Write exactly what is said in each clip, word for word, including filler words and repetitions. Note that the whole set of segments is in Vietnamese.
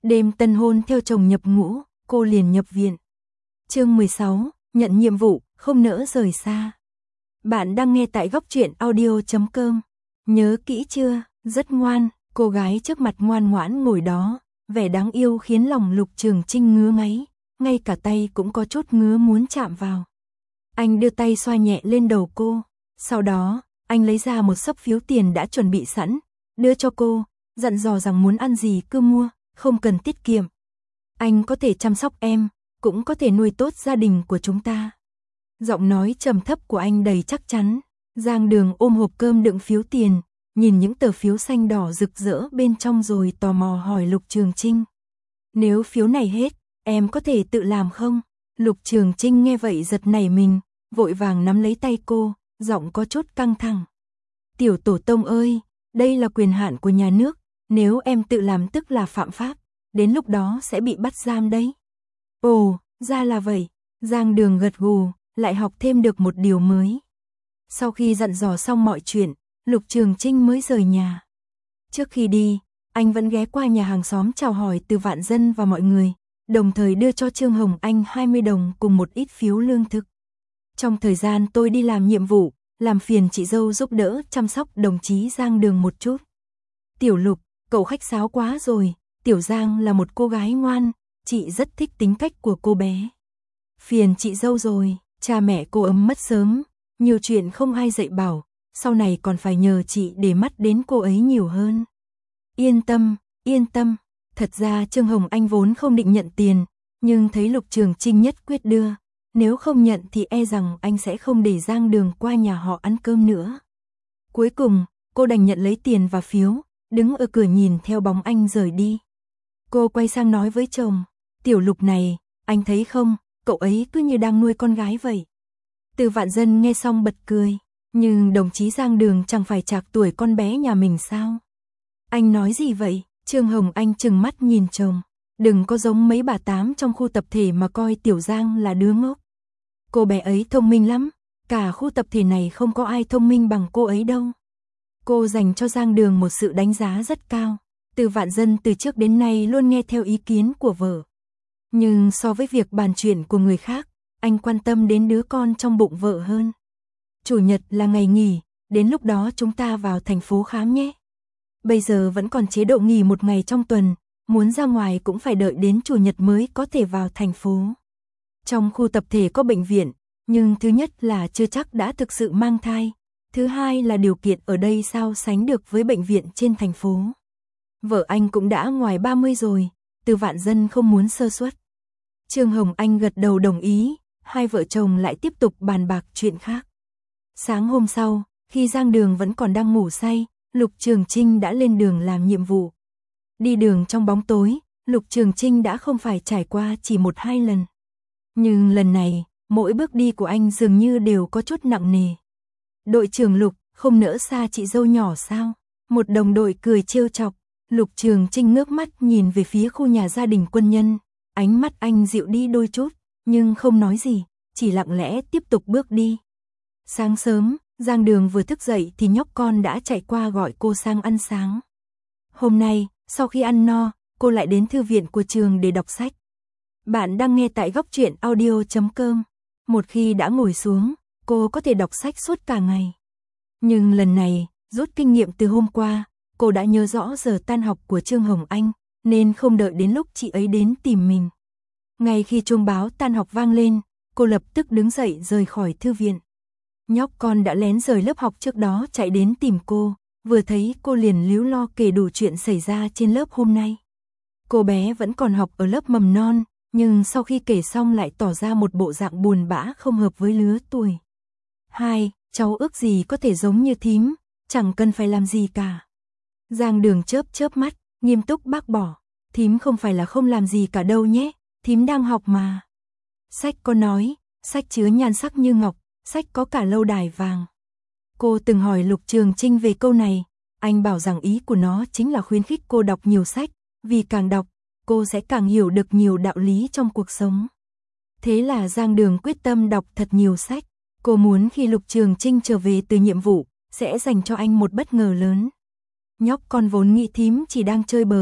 Đêm tân hôn theo chồng nhập ngũ, cô liền nhập viện. Chương mười sáu, nhận nhiệm vụ, không nỡ rời xa. Bạn đang nghe tại góc truyện audio chấm com. Nhớ kỹ chưa, rất ngoan, cô gái trước mặt ngoan ngoãn ngồi đó, vẻ đáng yêu khiến lòng Lục Trường Chinh ngứa ngáy, ngay cả tay cũng có chút ngứa muốn chạm vào. Anh đưa tay xoa nhẹ lên đầu cô, sau đó, anh lấy ra một xấp phiếu tiền đã chuẩn bị sẵn, đưa cho cô, dặn dò rằng muốn ăn gì cứ mua, không cần tiết kiệm. Anh có thể chăm sóc em, cũng có thể nuôi tốt gia đình của chúng ta. Giọng nói trầm thấp của anh đầy chắc chắn. Giang Đường ôm hộp cơm đựng phiếu tiền, nhìn những tờ phiếu xanh đỏ rực rỡ bên trong rồi tò mò hỏi Lục Trường Chinh. Nếu phiếu này hết, em có thể tự làm không? Lục Trường Chinh nghe vậy giật nảy mình, vội vàng nắm lấy tay cô, giọng có chút căng thẳng. Tiểu tổ tông ơi, đây là quyền hạn của nhà nước, nếu em tự làm tức là phạm pháp, đến lúc đó sẽ bị bắt giam đấy. Ồ, ra là vậy, Giang Đường gật gù, lại học thêm được một điều mới. Sau khi dặn dò xong mọi chuyện, Lục Trường Chinh mới rời nhà. Trước khi đi, anh vẫn ghé qua nhà hàng xóm chào hỏi Từ Vạn Dân và mọi người, đồng thời đưa cho Trương Hồng Anh hai mươi đồng cùng một ít phiếu lương thực. Trong thời gian tôi đi làm nhiệm vụ, làm phiền chị dâu giúp đỡ chăm sóc đồng chí Giang Đường một chút. Tiểu Lục, cậu khách sáo quá rồi, Tiểu Giang là một cô gái ngoan, chị rất thích tính cách của cô bé. Phiền chị dâu rồi, cha mẹ cô ấm mất sớm, nhiều chuyện không ai dạy bảo, sau này còn phải nhờ chị để mắt đến cô ấy nhiều hơn. Yên tâm, yên tâm, thật ra Trương Hồng Anh vốn không định nhận tiền, nhưng thấy Lục Trường Chinh nhất quyết đưa, nếu không nhận thì e rằng anh sẽ không để Giang Đường qua nhà họ ăn cơm nữa. Cuối cùng, cô đành nhận lấy tiền và phiếu, đứng ở cửa nhìn theo bóng anh rời đi. Cô quay sang nói với chồng, Tiểu Lục này, anh thấy không, cậu ấy cứ như đang nuôi con gái vậy. Từ Vạn Dân nghe xong bật cười, nhưng đồng chí Giang Đường chẳng phải trạc tuổi con bé nhà mình sao? Anh nói gì vậy? Trương Hồng Anh trừng mắt nhìn chồng, đừng có giống mấy bà tám trong khu tập thể mà coi Tiểu Giang là đứa ngốc. Cô bé ấy thông minh lắm, cả khu tập thể này không có ai thông minh bằng cô ấy đâu. Cô dành cho Giang Đường một sự đánh giá rất cao. Từ Vạn Dân từ trước đến nay luôn nghe theo ý kiến của vợ. Nhưng so với việc bàn chuyện của người khác, anh quan tâm đến đứa con trong bụng vợ hơn. Chủ nhật là ngày nghỉ, đến lúc đó chúng ta vào thành phố khám nhé. Bây giờ vẫn còn chế độ nghỉ một ngày trong tuần, muốn ra ngoài cũng phải đợi đến chủ nhật mới có thể vào thành phố. Trong khu tập thể có bệnh viện, nhưng thứ nhất là chưa chắc đã thực sự mang thai, thứ hai là điều kiện ở đây sao sánh được với bệnh viện trên thành phố. Vợ anh cũng đã ngoài ba mươi rồi, Từ Vạn Dân không muốn sơ suất. Trương Hồng Anh gật đầu đồng ý, hai vợ chồng lại tiếp tục bàn bạc chuyện khác. Sáng hôm sau, khi Giang Đường vẫn còn đang ngủ say, Lục Trường Chinh đã lên đường làm nhiệm vụ. Đi đường trong bóng tối, Lục Trường Chinh đã không phải trải qua chỉ một hai lần. Nhưng lần này, mỗi bước đi của anh dường như đều có chút nặng nề. Đội trưởng Lục, không nỡ xa chị dâu nhỏ sao? Một đồng đội cười trêu chọc. Lục Trường Chinh ngước mắt nhìn về phía khu nhà gia đình quân nhân, ánh mắt anh dịu đi đôi chút, nhưng không nói gì, chỉ lặng lẽ tiếp tục bước đi. Sáng sớm, Giang Đường vừa thức dậy thì nhóc con đã chạy qua gọi cô sang ăn sáng. Hôm nay, sau khi ăn no, cô lại đến thư viện của trường để đọc sách. Bạn đang nghe tại góc truyện audio chấm com. Một khi đã ngồi xuống, cô có thể đọc sách suốt cả ngày. Nhưng lần này, rút kinh nghiệm từ hôm qua, cô đã nhớ rõ giờ tan học của Trương Hồng Anh, nên không đợi đến lúc chị ấy đến tìm mình. Ngay khi chuông báo tan học vang lên, cô lập tức đứng dậy rời khỏi thư viện. Nhóc con đã lén rời lớp học trước đó chạy đến tìm cô, vừa thấy cô liền líu lo kể đủ chuyện xảy ra trên lớp hôm nay. Cô bé vẫn còn học ở lớp mầm non, nhưng sau khi kể xong lại tỏ ra một bộ dạng buồn bã không hợp với lứa tuổi. Hai, cháu ước gì có thể giống như thím, chẳng cần phải làm gì cả. Giang Đường chớp chớp mắt, nghiêm túc bác bỏ. Thím không phải là không làm gì cả đâu nhé, thím đang học mà. Sách có nói, sách chứa nhan sắc như ngọc, sách có cả lâu đài vàng. Cô từng hỏi Lục Trường Chinh về câu này, anh bảo rằng ý của nó chính là khuyến khích cô đọc nhiều sách, vì càng đọc, cô sẽ càng hiểu được nhiều đạo lý trong cuộc sống. Thế là Giang Đường quyết tâm đọc thật nhiều sách, cô muốn khi Lục Trường Chinh trở về từ nhiệm vụ, sẽ dành cho anh một bất ngờ lớn. Nhóc con vốn nghĩ thím chỉ đang chơi bời,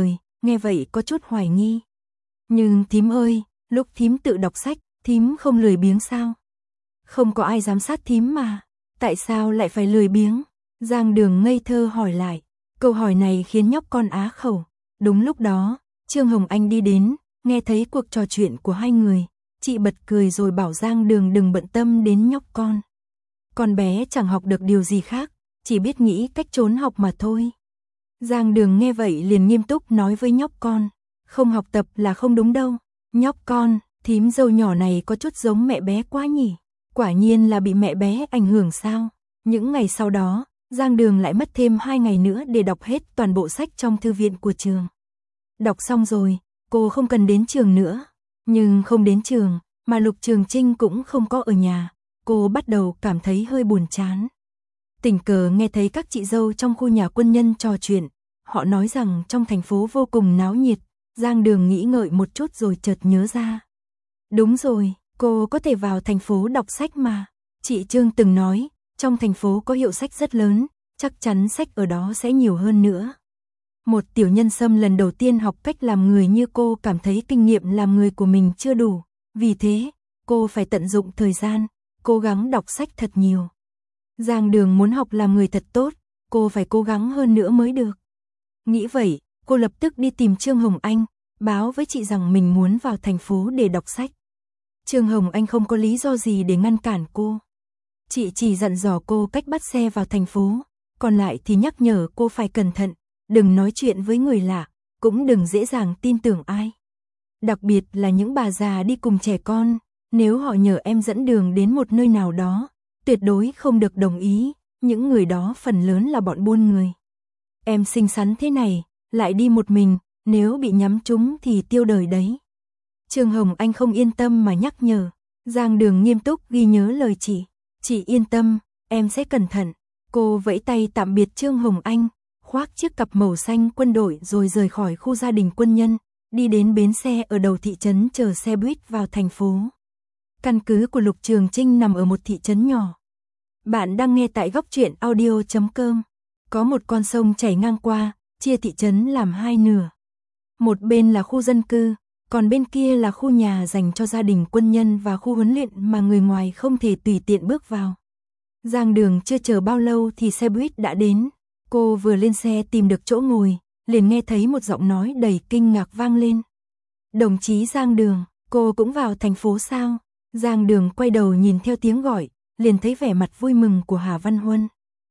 nghe vậy có chút hoài nghi. Nhưng thím ơi, lúc thím tự đọc sách, thím không lười biếng sao? Không có ai giám sát thím mà, tại sao lại phải lười biếng? Giang Đường ngây thơ hỏi lại, câu hỏi này khiến nhóc con á khẩu. Đúng lúc đó, Trương Hồng Anh đi đến, nghe thấy cuộc trò chuyện của hai người, chị bật cười rồi bảo Giang Đường đừng bận tâm đến nhóc con. Con bé chẳng học được điều gì khác, chỉ biết nghĩ cách trốn học mà thôi. Giang Đường nghe vậy liền nghiêm túc nói với nhóc con, không học tập là không đúng đâu. Nhóc con, thím dâu nhỏ này có chút giống mẹ bé quá nhỉ? Quả nhiên là bị mẹ bé ảnh hưởng sao? Những ngày sau đó, Giang Đường lại mất thêm hai ngày nữa để đọc hết toàn bộ sách trong thư viện của trường. Đọc xong rồi, cô không cần đến trường nữa. Nhưng không đến trường, mà Lục Trường Trinh cũng không có ở nhà. Cô bắt đầu cảm thấy hơi buồn chán. Tình cờ nghe thấy các chị dâu trong khu nhà quân nhân trò chuyện. Họ nói rằng trong thành phố vô cùng náo nhiệt. Giang Đường nghĩ ngợi một chút rồi chợt nhớ ra. Đúng rồi, cô có thể vào thành phố đọc sách mà. Chị Trương từng nói, trong thành phố có hiệu sách rất lớn, chắc chắn sách ở đó sẽ nhiều hơn nữa. Một tiểu nhân xâm lần đầu tiên học cách làm người như cô cảm thấy kinh nghiệm làm người của mình chưa đủ. Vì thế, cô phải tận dụng thời gian, cố gắng đọc sách thật nhiều. Giang Đường muốn học làm người thật tốt, cô phải cố gắng hơn nữa mới được. Nghĩ vậy, cô lập tức đi tìm Trương Hồng Anh, báo với chị rằng mình muốn vào thành phố để đọc sách. Trương Hồng Anh không có lý do gì để ngăn cản cô. Chị chỉ dặn dò cô cách bắt xe vào thành phố, còn lại thì nhắc nhở cô phải cẩn thận, đừng nói chuyện với người lạ, cũng đừng dễ dàng tin tưởng ai. Đặc biệt là những bà già đi cùng trẻ con, nếu họ nhờ em dẫn đường đến một nơi nào đó, tuyệt đối không được đồng ý, những người đó phần lớn là bọn buôn người. Em xinh xắn thế này, lại đi một mình, nếu bị nhắm trúng thì tiêu đời đấy. Trương Hồng Anh không yên tâm mà nhắc nhở, Giang Đường nghiêm túc ghi nhớ lời chị. Chị yên tâm, em sẽ cẩn thận. Cô vẫy tay tạm biệt Trương Hồng Anh, khoác chiếc cặp màu xanh quân đội rồi rời khỏi khu gia đình quân nhân, đi đến bến xe ở đầu thị trấn chờ xe buýt vào thành phố. Căn cứ của Lục Trường Trinh nằm ở một thị trấn nhỏ. Bạn đang nghe tại góc truyện audio chấm com. Có một con sông chảy ngang qua, chia thị trấn làm hai nửa. Một bên là khu dân cư, còn bên kia là khu nhà dành cho gia đình quân nhân và khu huấn luyện mà người ngoài không thể tùy tiện bước vào. Giang Đường chưa chờ bao lâu thì xe buýt đã đến. Cô vừa lên xe tìm được chỗ ngồi, liền nghe thấy một giọng nói đầy kinh ngạc vang lên. Đồng chí Giang Đường, cô cũng vào thành phố sao? Giang Đường quay đầu nhìn theo tiếng gọi, liền thấy vẻ mặt vui mừng của Hà Văn Huân.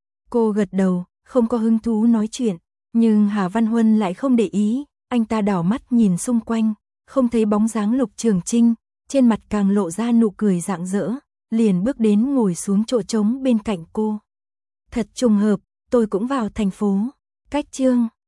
Cô gật đầu, không có hứng thú nói chuyện, nhưng Hà Văn Huân lại không để ý, anh ta đảo mắt nhìn xung quanh, không thấy bóng dáng Lục Trường Trinh, trên mặt càng lộ ra nụ cười rạng rỡ, liền bước đến ngồi xuống chỗ trống bên cạnh cô. Thật trùng hợp, tôi cũng vào thành phố, cách Trương